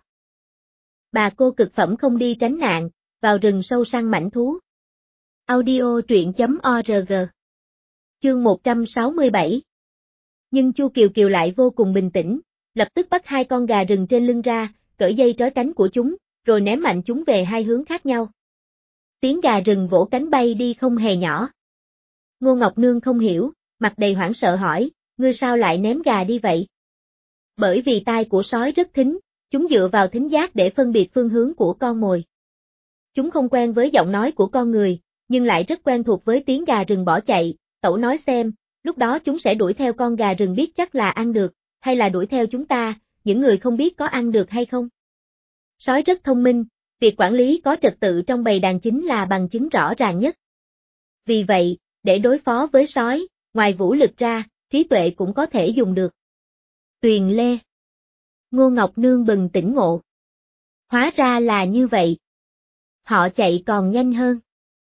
Bà cô cực phẩm không đi tránh nạn, vào rừng sâu săn mãnh thú. Audio truyện chấm org. Chương một trăm sáu mươi bảy. Nhưng Chu Kiều Kiều lại vô cùng bình tĩnh, lập tức bắt hai con gà rừng trên lưng ra, cởi dây trói cánh của chúng, rồi ném mạnh chúng về hai hướng khác nhau. Tiếng gà rừng vỗ cánh bay đi không hề nhỏ. Ngô Ngọc Nương không hiểu, mặt đầy hoảng sợ hỏi, ngươi sao lại ném gà đi vậy? Bởi vì tai của sói rất thính, chúng dựa vào thính giác để phân biệt phương hướng của con mồi. Chúng không quen với giọng nói của con người, nhưng lại rất quen thuộc với tiếng gà rừng bỏ chạy, tẩu nói xem, lúc đó chúng sẽ đuổi theo con gà rừng biết chắc là ăn được, hay là đuổi theo chúng ta, những người không biết có ăn được hay không. Sói rất thông minh, việc quản lý có trật tự trong bầy đàn chính là bằng chứng rõ ràng nhất. Vì vậy, để đối phó với sói, ngoài vũ lực ra, trí tuệ cũng có thể dùng được. Tuyền Lê. Ngô Ngọc Nương bừng tỉnh ngộ. Hóa ra là như vậy. Họ chạy còn nhanh hơn.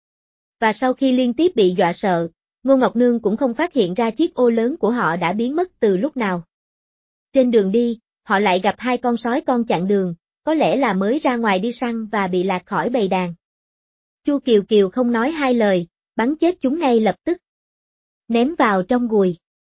Và sau khi liên tiếp bị dọa sợ, Ngô Ngọc Nương cũng không phát hiện ra chiếc ô lớn của họ đã biến mất từ lúc nào. Trên đường đi, họ lại gặp hai con sói con chặn đường, có lẽ là mới ra ngoài đi săn và bị lạc khỏi bầy đàn. Chu Kiều Kiều không nói hai lời, bắn chết chúng ngay lập tức. Ném vào trong gùi.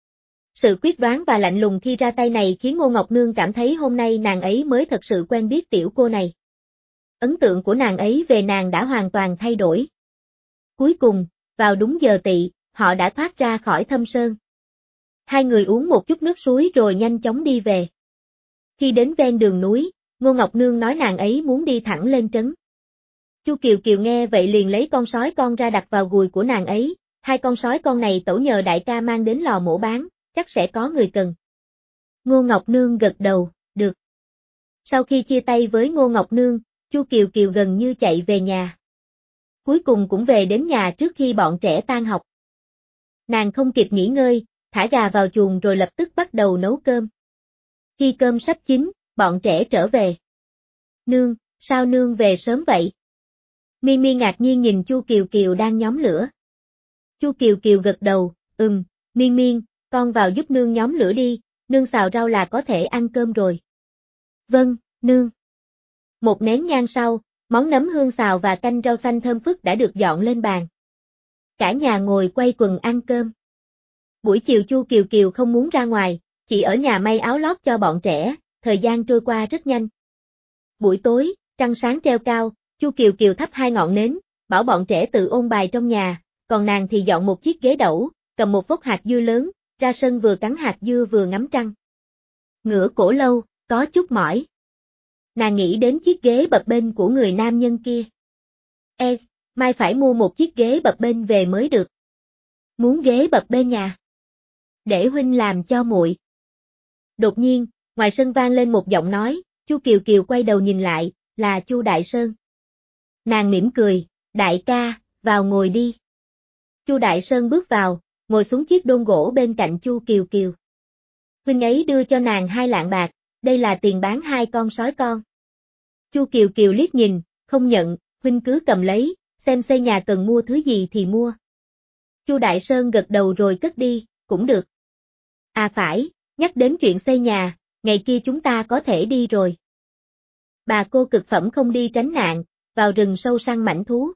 Sự quyết đoán và lạnh lùng khi ra tay này khiến Ngô Ngọc Nương cảm thấy hôm nay nàng ấy mới thật sự quen biết tiểu cô này. Ấn tượng của nàng ấy về nàng đã hoàn toàn thay đổi. Cuối cùng, vào đúng giờ tỵ, họ đã thoát ra khỏi Thâm Sơn. Hai người uống một chút nước suối rồi nhanh chóng đi về. Khi đến ven đường núi, Ngô Ngọc Nương nói nàng ấy muốn đi thẳng lên trấn. Chu Kiều Kiều nghe vậy liền lấy con sói con ra đặt vào gùi của nàng ấy, hai con sói con này tẩu nhờ đại ca mang đến lò mổ bán, chắc sẽ có người cần. Ngô Ngọc Nương gật đầu, được. Sau khi chia tay với Ngô Ngọc Nương, Chu Kiều Kiều gần như chạy về nhà. Cuối cùng cũng về đến nhà trước khi bọn trẻ tan học. Nàng không kịp nghỉ ngơi, thả gà vào chuồng rồi lập tức bắt đầu nấu cơm. Khi cơm sắp chín, bọn trẻ trở về. Nương, sao nương về sớm vậy? Mi Mi ngạc nhiên nhìn Chu Kiều Kiều đang nhóm lửa. Chu Kiều Kiều gật đầu, ừm, Miên Miên, con vào giúp nương nhóm lửa đi, nương xào rau là có thể ăn cơm rồi. Vâng, nương. Một nén nhang sau, món nấm hương xào và canh rau xanh thơm phức đã được dọn lên bàn. Cả nhà ngồi quây quần ăn cơm. Buổi chiều Chu Kiều Kiều không muốn ra ngoài, chỉ ở nhà may áo lót cho bọn trẻ, thời gian trôi qua rất nhanh. Buổi tối, trăng sáng treo cao, Chu Kiều Kiều thắp hai ngọn nến, bảo bọn trẻ tự ôn bài trong nhà, còn nàng thì dọn một chiếc ghế đẩu, cầm một vốc hạt dưa lớn, ra sân vừa cắn hạt dưa vừa ngắm trăng. Ngửa cổ lâu, có chút mỏi. Nàng nghĩ đến chiếc ghế bập bênh của người nam nhân kia. Ê, mai phải mua một chiếc ghế bập bênh về mới được. Muốn ghế bập bênh nhà? Để huynh làm cho muội. Đột nhiên, ngoài sân vang lên một giọng nói, Chu Kiều Kiều quay đầu nhìn lại, là Chu Đại Sơn. Nàng mỉm cười, đại ca, vào ngồi đi. Chu Đại Sơn bước vào, ngồi xuống chiếc đôn gỗ bên cạnh Chu Kiều Kiều. Huynh ấy đưa cho nàng hai lạng bạc, đây là tiền bán hai con sói con. Chu Kiều Kiều liếc nhìn, không nhận, huynh cứ cầm lấy, xem xây nhà cần mua thứ gì thì mua. Chu Đại Sơn gật đầu rồi cất đi, cũng được. À phải, nhắc đến chuyện xây nhà, ngày kia chúng ta có thể đi rồi. Bà cô cực phẩm không đi tránh nạn, vào rừng sâu săn mãnh thú.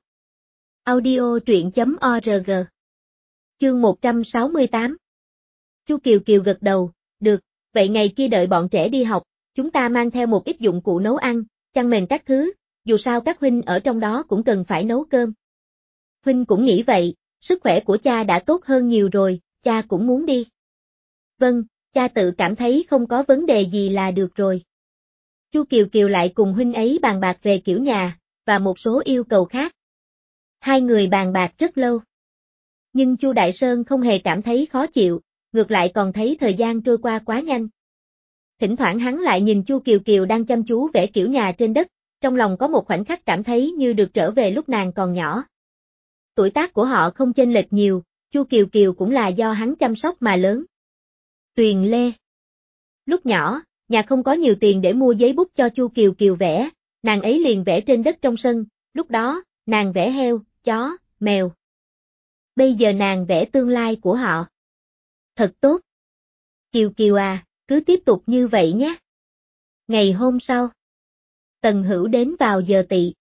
Audio truyện chấm org. Chương một trăm sáu mươi tám. Chu Kiều Kiều gật đầu, được, vậy ngày kia đợi bọn trẻ đi học, chúng ta mang theo một ít dụng cụ nấu ăn, chăn mền các thứ, dù sao các huynh ở trong đó cũng cần phải nấu cơm. Huynh cũng nghĩ vậy, sức khỏe của cha đã tốt hơn nhiều rồi, cha cũng muốn đi. Vâng, cha tự cảm thấy không có vấn đề gì là được rồi. Chu Kiều Kiều lại cùng huynh ấy bàn bạc về kiểu nhà, và một số yêu cầu khác. Hai người bàn bạc rất lâu. Nhưng Chu Đại Sơn không hề cảm thấy khó chịu, ngược lại còn thấy thời gian trôi qua quá nhanh. Thỉnh thoảng hắn lại nhìn Chu Kiều Kiều đang chăm chú vẽ kiểu nhà trên đất, trong lòng có một khoảnh khắc cảm thấy như được trở về lúc nàng còn nhỏ. Tuổi tác của họ không chênh lệch nhiều, Chu Kiều Kiều cũng là do hắn chăm sóc mà lớn. Tuyền Lê. Lúc nhỏ, nhà không có nhiều tiền để mua giấy bút cho Chu Kiều Kiều vẽ, nàng ấy liền vẽ trên đất trong sân, lúc đó, nàng vẽ heo, chó, mèo. Bây giờ nàng vẽ tương lai của họ. Thật tốt. Kiều Kiều à, cứ tiếp tục như vậy nhé. Ngày hôm sau, Tần Hữu đến vào giờ tỵ.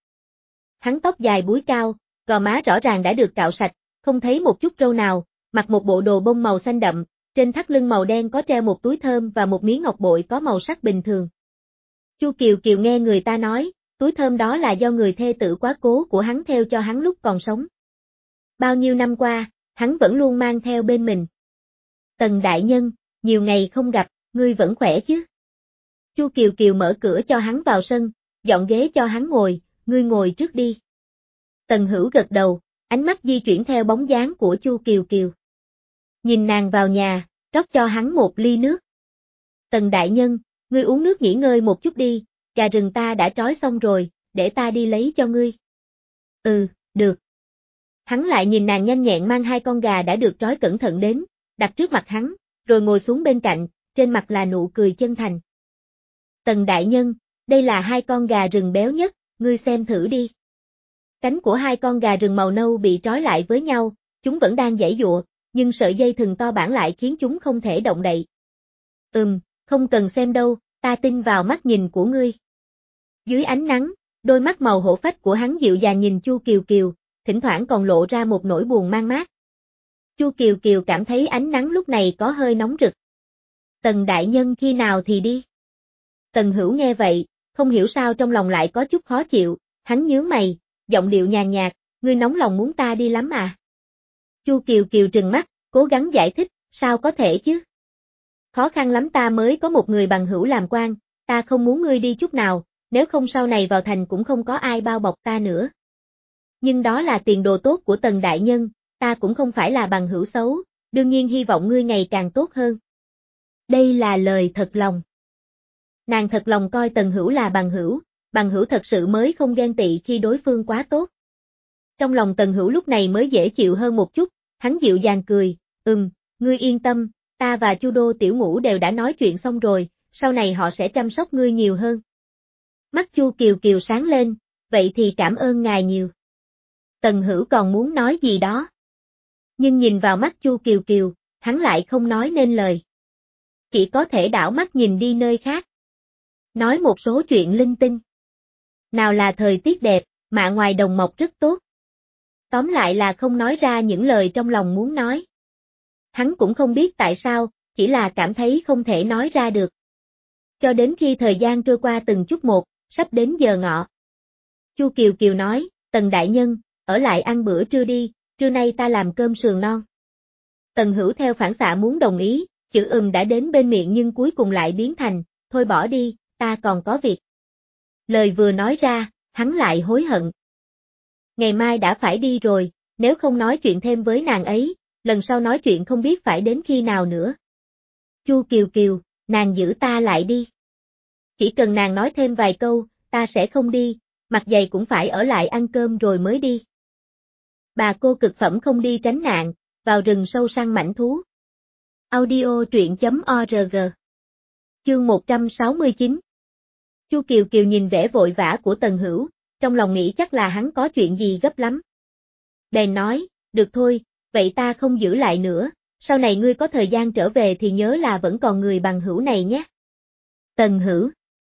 Hắn tóc dài búi cao, gò má rõ ràng đã được cạo sạch, không thấy một chút râu nào, mặc một bộ đồ bông màu xanh đậm, trên thắt lưng màu đen có treo một túi thơm và một miếng ngọc bội có màu sắc bình thường. Chu Kiều Kiều nghe người ta nói, túi thơm đó là do người thê tử quá cố của hắn theo cho hắn lúc còn sống. Bao nhiêu năm qua, hắn vẫn luôn mang theo bên mình. Tần đại nhân, nhiều ngày không gặp, ngươi vẫn khỏe chứ? Chu Kiều Kiều mở cửa cho hắn vào sân, dọn ghế cho hắn ngồi, ngươi ngồi trước đi. Tần Hữu gật đầu, ánh mắt di chuyển theo bóng dáng của Chu Kiều Kiều. Nhìn nàng vào nhà, rót cho hắn một ly nước. Tần đại nhân, ngươi uống nước nghỉ ngơi một chút đi, gà rừng ta đã trói xong rồi, để ta đi lấy cho ngươi. Ừ, được. Hắn lại nhìn nàng nhanh nhẹn mang hai con gà đã được trói cẩn thận đến, đặt trước mặt hắn, rồi ngồi xuống bên cạnh, trên mặt là nụ cười chân thành. Tần đại nhân, đây là hai con gà rừng béo nhất, ngươi xem thử đi. Cánh của hai con gà rừng màu nâu bị trói lại với nhau, chúng vẫn đang giãy giụa, nhưng sợi dây thừng to bản lại khiến chúng không thể động đậy. Ừm, không cần xem đâu, ta tin vào mắt nhìn của ngươi. Dưới ánh nắng, đôi mắt màu hổ phách của hắn dịu dàng nhìn Chu Kiều Kiều, thỉnh thoảng còn lộ ra một nỗi buồn man mác. Chu Kiều Kiều cảm thấy ánh nắng lúc này có hơi nóng rực. Tần đại nhân khi nào thì đi? Tần Hữu nghe vậy, không hiểu sao trong lòng lại có chút khó chịu, hắn nhướng mày, giọng điệu nhàn nhạt, ngươi nóng lòng muốn ta đi lắm à? Chu Kiều Kiều trừng mắt, cố gắng giải thích, sao có thể chứ? Khó khăn lắm ta mới có một người bằng hữu làm quan, ta không muốn ngươi đi chút nào, nếu không sau này vào thành cũng không có ai bao bọc ta nữa. Nhưng đó là tiền đồ tốt của Tần đại nhân, ta cũng không phải là bằng hữu xấu, đương nhiên hy vọng ngươi ngày càng tốt hơn. Đây là lời thật lòng. Nàng thật lòng coi Tần Hữu là bằng hữu, bằng hữu thật sự mới không ghen tị khi đối phương quá tốt. Trong lòng Tần Hữu lúc này mới dễ chịu hơn một chút, hắn dịu dàng cười, ừm, ngươi yên tâm, ta và Chu Đô Tiểu Ngũ đều đã nói chuyện xong rồi, sau này họ sẽ chăm sóc ngươi nhiều hơn. Mắt Chu Kiều Kiều sáng lên, vậy thì cảm ơn ngài nhiều. Tần Hữu còn muốn nói gì đó. Nhưng nhìn vào mắt Chu Kiều Kiều, hắn lại không nói nên lời. Chỉ có thể đảo mắt nhìn đi nơi khác. Nói một số chuyện linh tinh. Nào là thời tiết đẹp, mạ ngoài đồng mọc rất tốt. Tóm lại là không nói ra những lời trong lòng muốn nói. Hắn cũng không biết tại sao, chỉ là cảm thấy không thể nói ra được. Cho đến khi thời gian trôi qua từng chút một, sắp đến giờ ngọ. Chu Kiều Kiều nói, Tần đại nhân, ở lại ăn bữa trưa đi, trưa nay ta làm cơm sườn non. Tần Hữu theo phản xạ muốn đồng ý, chữ ừm đã đến bên miệng nhưng cuối cùng lại biến thành, thôi bỏ đi, ta còn có việc. Lời vừa nói ra, hắn lại hối hận. Ngày mai đã phải đi rồi, nếu không nói chuyện thêm với nàng ấy, lần sau nói chuyện không biết phải đến khi nào nữa. Chu Kiều Kiều, nàng giữ ta lại đi. Chỉ cần nàng nói thêm vài câu, ta sẽ không đi, mặt dày cũng phải ở lại ăn cơm rồi mới đi. Bà cô cực phẩm không đi tránh nạn, vào rừng sâu săn mãnh thú. Audio truyện chấm org. Chương một trăm sáu mươi chín. Chu Kiều Kiều nhìn vẻ vội vã của Tần Hữu, trong lòng nghĩ chắc là hắn có chuyện gì gấp lắm. Bèn nói, được thôi, vậy ta không giữ lại nữa, sau này ngươi có thời gian trở về thì nhớ là vẫn còn người bằng hữu này nhé. Tần Hữu.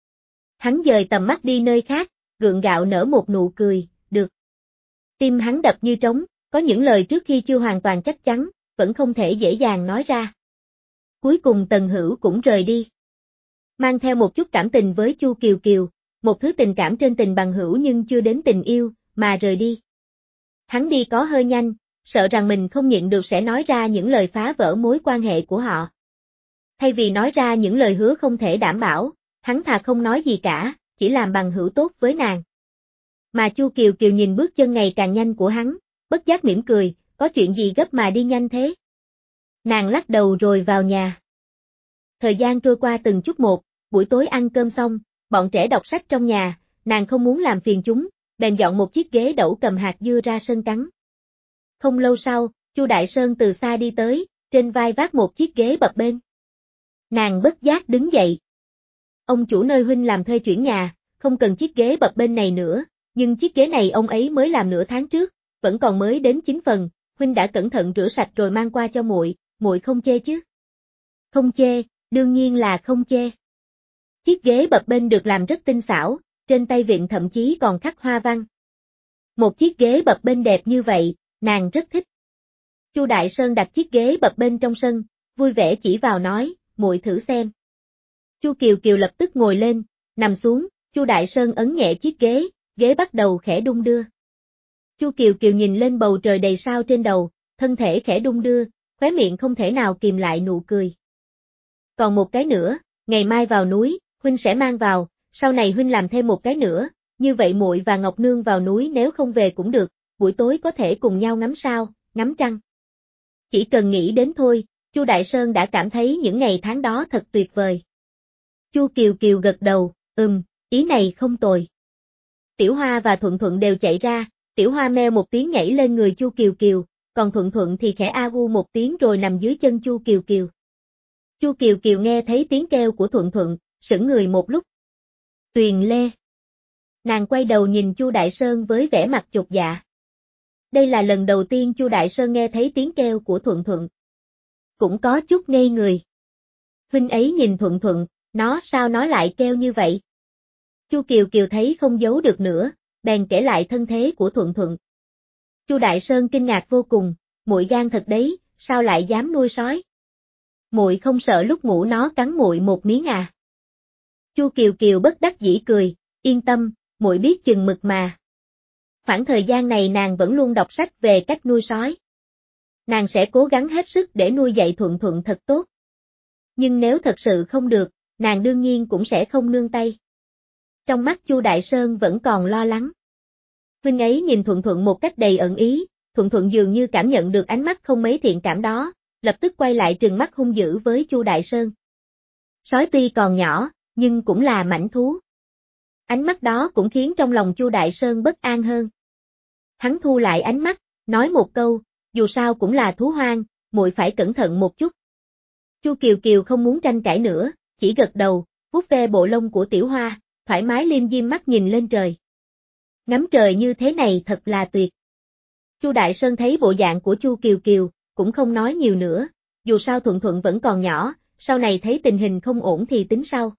Hắn dời tầm mắt đi nơi khác, gượng gạo nở một nụ cười, được. Tim hắn đập như trống, có những lời trước khi chưa hoàn toàn chắc chắn, vẫn không thể dễ dàng nói ra. Cuối cùng Tần Hữu cũng rời đi. Mang theo một chút cảm tình với Chu Kiều Kiều, một thứ tình cảm trên tình bằng hữu nhưng chưa đến tình yêu, mà rời đi. Hắn đi có hơi nhanh, sợ rằng mình không nhịn được sẽ nói ra những lời phá vỡ mối quan hệ của họ. Thay vì nói ra những lời hứa không thể đảm bảo, hắn thà không nói gì cả, chỉ làm bằng hữu tốt với nàng. Mà Chu Kiều Kiều nhìn bước chân ngày càng nhanh của hắn, bất giác mỉm cười, có chuyện gì gấp mà đi nhanh thế? Nàng lắc đầu rồi vào nhà. Thời gian trôi qua từng chút một, buổi tối ăn cơm xong, bọn trẻ đọc sách trong nhà, nàng không muốn làm phiền chúng, bèn dọn một chiếc ghế đẩu cầm hạt dưa ra sân cắn. Không lâu sau, Chu Đại Sơn từ xa đi tới, trên vai vác một chiếc ghế bập bênh. Nàng bất giác đứng dậy. Ông chủ nơi huynh làm thuê chuyển nhà, không cần chiếc ghế bập bênh này nữa, nhưng chiếc ghế này ông ấy mới làm nửa tháng trước, vẫn còn mới đến chín phần, huynh đã cẩn thận rửa sạch rồi mang qua cho muội, muội không chê chứ? Không chê, đương nhiên là không chê. Chiếc ghế bập bênh được làm rất tinh xảo, trên tay vịn thậm chí còn khắc hoa văn. Một chiếc ghế bập bênh đẹp như vậy, nàng rất thích. Chu Đại Sơn đặt chiếc ghế bập bênh trong sân, vui vẻ chỉ vào nói, muội thử xem. Chu Kiều Kiều lập tức ngồi lên, nằm xuống, Chu Đại Sơn ấn nhẹ chiếc ghế, ghế bắt đầu khẽ đung đưa. Chu Kiều Kiều nhìn lên bầu trời đầy sao trên đầu, thân thể khẽ đung đưa, khóe miệng không thể nào kìm lại nụ cười. Còn một cái nữa, ngày mai vào núi, huynh sẽ mang vào, sau này huynh làm thêm một cái nữa, như vậy muội và Ngọc Nương vào núi nếu không về cũng được, buổi tối có thể cùng nhau ngắm sao, ngắm trăng. Chỉ cần nghĩ đến thôi, Chu Đại Sơn đã cảm thấy những ngày tháng đó thật tuyệt vời. Chu Kiều Kiều gật đầu, ừm, ý này không tồi. Tiểu Hoa và Thuận Thuận đều chạy ra, Tiểu Hoa meo một tiếng nhảy lên người Chu Kiều Kiều, còn Thuận Thuận thì khẽ a u một tiếng rồi nằm dưới chân Chu Kiều Kiều. Chu Kiều Kiều nghe thấy tiếng kêu của Thuận Thuận, sững người một lúc. Tuyền Lê. Nàng quay đầu nhìn Chu Đại Sơn với vẻ mặt chột dạ. Đây là lần đầu tiên Chu Đại Sơn nghe thấy tiếng kêu của Thuận Thuận. Cũng có chút ngây người. Huynh ấy nhìn Thuận Thuận, nó sao nó lại kêu như vậy? Chu Kiều Kiều thấy không giấu được nữa, bèn kể lại thân thế của Thuận Thuận. Chu Đại Sơn kinh ngạc vô cùng, muội gan thật đấy, sao lại dám nuôi sói? Muội không sợ lúc ngủ nó cắn muội một miếng à? Chu Kiều Kiều bất đắc dĩ cười, yên tâm, muội biết chừng mực mà. Khoảng thời gian này nàng vẫn luôn đọc sách về cách nuôi sói. Nàng sẽ cố gắng hết sức để nuôi dạy Thuận Thuận thật tốt. Nhưng nếu thật sự không được, nàng đương nhiên cũng sẽ không nương tay. Trong mắt Chu Đại Sơn vẫn còn lo lắng. Huynh ấy nhìn Thuận Thuận một cách đầy ẩn ý, Thuận Thuận dường như cảm nhận được ánh mắt không mấy thiện cảm đó, lập tức quay lại trừng mắt hung dữ với Chu Đại Sơn. Sói tuy còn nhỏ, nhưng cũng là mãnh thú. Ánh mắt đó cũng khiến trong lòng Chu Đại Sơn bất an hơn. Hắn thu lại ánh mắt, nói một câu, dù sao cũng là thú hoang, muội phải cẩn thận một chút. Chu Kiều Kiều không muốn tranh cãi nữa, chỉ gật đầu, vuốt ve bộ lông của Tiểu Hoa, thoải mái liêm diêm mắt nhìn lên trời. Ngắm trời như thế này thật là tuyệt. Chu Đại Sơn thấy bộ dạng của Chu Kiều Kiều, cũng không nói nhiều nữa, dù sao Thuận Thuận vẫn còn nhỏ, sau này thấy tình hình không ổn thì tính sau.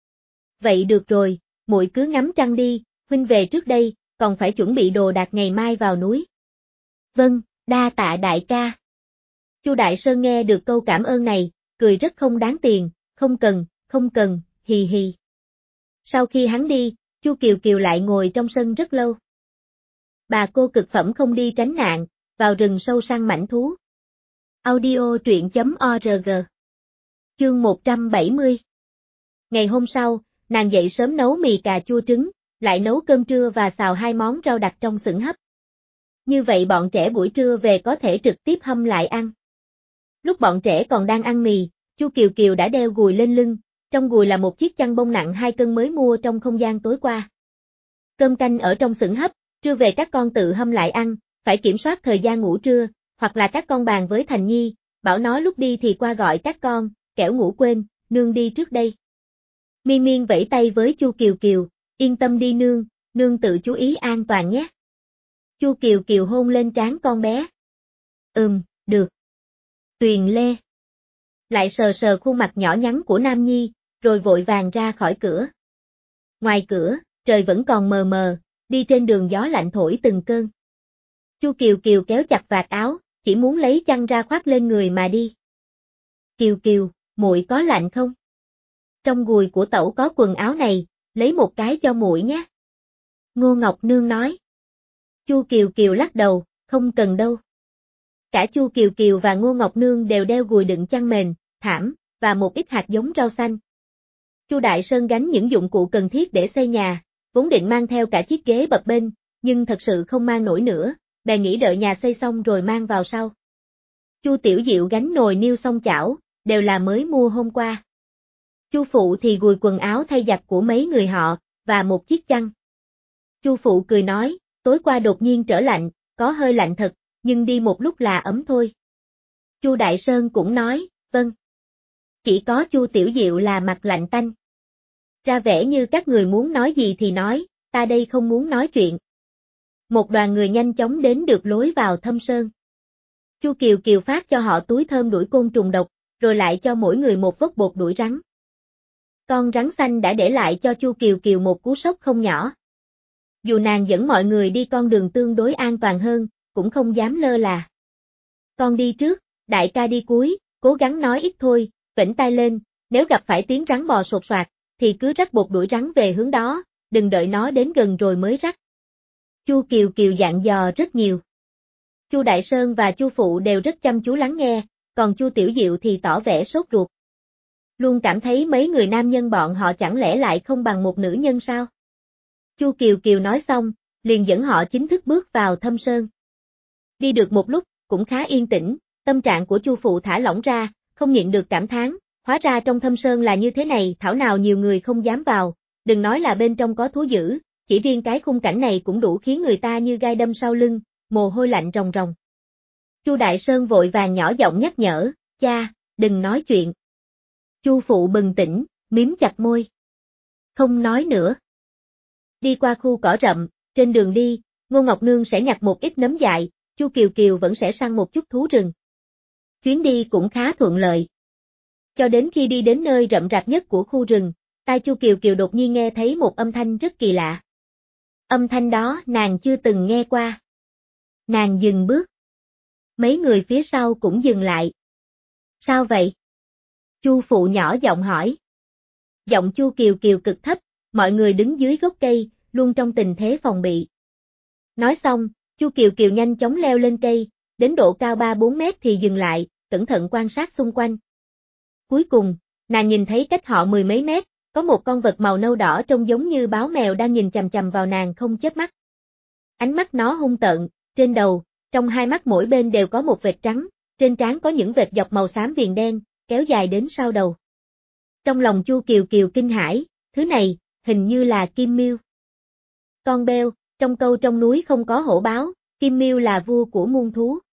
Vậy được rồi, muội cứ ngắm trăng đi, huynh về trước đây, còn phải chuẩn bị đồ đạc ngày mai vào núi. Vâng, đa tạ đại ca. Chu Đại Sơn nghe được câu cảm ơn này, cười rất không đáng tiền, không cần, không cần, hì hì. Sau khi hắn đi, Chu Kiều Kiều lại ngồi trong sân rất lâu. Bà cô cực phẩm không đi tránh nạn, vào rừng sâu săn mãnh thú. Audio truyện chấm org. Chương một trăm bảy mươi. Ngày hôm sau, nàng dậy sớm nấu mì cà chua trứng, lại nấu cơm trưa và xào hai món rau đặc trong xửng hấp. Như vậy bọn trẻ buổi trưa về có thể trực tiếp hâm lại ăn. Lúc bọn trẻ còn đang ăn mì, Chu Kiều Kiều đã đeo gùi lên lưng, trong gùi là một chiếc chăn bông nặng hai cân mới mua trong không gian tối qua. Cơm canh ở trong xửng hấp, trưa về các con tự hâm lại ăn, phải kiểm soát thời gian ngủ trưa, hoặc là các con bàn với Thành Nhi, bảo nó lúc đi thì qua gọi các con, kẻo ngủ quên, nương đi trước đây. Miên Miên vẫy tay với Chu Kiều Kiều, yên tâm đi nương, nương tự chú ý an toàn nhé. Chu Kiều Kiều hôn lên trán con bé. Ừm, được. Tuyền Lê. Lại sờ sờ khuôn mặt nhỏ nhắn của Nam Nhi, rồi vội vàng ra khỏi cửa. Ngoài cửa, trời vẫn còn mờ mờ, đi trên đường gió lạnh thổi từng cơn. Chu Kiều Kiều kéo chặt vạt áo, chỉ muốn lấy chăn ra khoác lên người mà đi. Kiều Kiều, muội có lạnh không? Trong gùi của tẩu có quần áo này, lấy một cái cho muội nhé. Ngô Ngọc Nương nói. Chu Kiều Kiều lắc đầu, không cần đâu. Cả Chu Kiều Kiều và Ngô Ngọc Nương đều đeo gùi đựng chăn mền, thảm, và một ít hạt giống rau xanh. Chu Đại Sơn gánh những dụng cụ cần thiết để xây nhà, vốn định mang theo cả chiếc ghế bập bênh, nhưng thật sự không mang nổi nữa, bèn nghĩ đợi nhà xây xong rồi mang vào sau. Chu Tiểu Diệu gánh nồi niêu xong chảo, đều là mới mua hôm qua. Chu Phụ thì gùi quần áo thay giặt của mấy người họ, và một chiếc chăn. Chu Phụ cười nói, tối qua đột nhiên trở lạnh, có hơi lạnh thật, nhưng đi một lúc là ấm thôi. Chu Đại Sơn cũng nói, vâng. Chỉ có Chu Tiểu Diệu là mặt lạnh tanh. Ra vẻ như các người muốn nói gì thì nói, ta đây không muốn nói chuyện. Một đoàn người nhanh chóng đến được lối vào Thâm Sơn. Chu Kiều Kiều phát cho họ túi thơm đuổi côn trùng độc, rồi lại cho mỗi người một vốc bột đuổi rắn. Con rắn xanh đã để lại cho Chu Kiều Kiều một cú sốc không nhỏ. Dù nàng dẫn mọi người đi con đường tương đối an toàn hơn, cũng không dám lơ là. Con đi trước, đại ca đi cuối, cố gắng nói ít thôi, vểnh tai lên, nếu gặp phải tiếng rắn bò sột soạt, thì cứ rắc bột đuổi rắn về hướng đó, đừng đợi nó đến gần rồi mới rắc. Chu Kiều Kiều dặn dò rất nhiều. Chu Đại Sơn và Chu Phụ đều rất chăm chú lắng nghe, còn Chu Tiểu Diệu thì tỏ vẻ sốt ruột. Luôn cảm thấy mấy người nam nhân bọn họ chẳng lẽ lại không bằng một nữ nhân sao? Chu Kiều Kiều nói xong, liền dẫn họ chính thức bước vào Thâm Sơn. Đi được một lúc, cũng khá yên tĩnh, tâm trạng của Chu Phụ thả lỏng ra, không nhịn được cảm thán, hóa ra trong Thâm Sơn là như thế này, thảo nào nhiều người không dám vào, đừng nói là bên trong có thú dữ, chỉ riêng cái khung cảnh này cũng đủ khiến người ta như gai đâm sau lưng, mồ hôi lạnh ròng ròng. Chu Đại Sơn vội vàng nhỏ giọng nhắc nhở, cha, đừng nói chuyện. Chu Phụ bừng tỉnh, mím chặt môi. Không nói nữa. Đi qua khu cỏ rậm, trên đường đi, Ngô Ngọc Nương sẽ nhặt một ít nấm dại, Chu Kiều Kiều vẫn sẽ săn một chút thú rừng. Chuyến đi cũng khá thuận lợi. Cho đến khi đi đến nơi rậm rạp nhất của khu rừng, tai Chu Kiều Kiều đột nhiên nghe thấy một âm thanh rất kỳ lạ. Âm thanh đó nàng chưa từng nghe qua. Nàng dừng bước. Mấy người phía sau cũng dừng lại. Sao vậy? Chu Phụ nhỏ giọng hỏi. Giọng Chu Kiều Kiều cực thấp, mọi người đứng dưới gốc cây, luôn trong tình thế phòng bị. Nói xong, Chu Kiều Kiều nhanh chóng leo lên cây, đến độ cao ba bốn mét thì dừng lại, cẩn thận quan sát xung quanh. Cuối cùng, nàng nhìn thấy cách họ mười mấy mét, có một con vật màu nâu đỏ trông giống như báo mèo đang nhìn chằm chằm vào nàng không chớp mắt. Ánh mắt nó hung tợn, trên đầu, trong hai mắt mỗi bên đều có một vệt trắng, trên trán có những vệt dọc màu xám viền đen, kéo dài đến sau đầu. Trong lòng Chu Kiều Kiều kinh hãi, thứ này, hình như là Kim Miêu. Con beo, trong câu trong núi không có hổ báo, Kim Miêu là vua của muôn thú.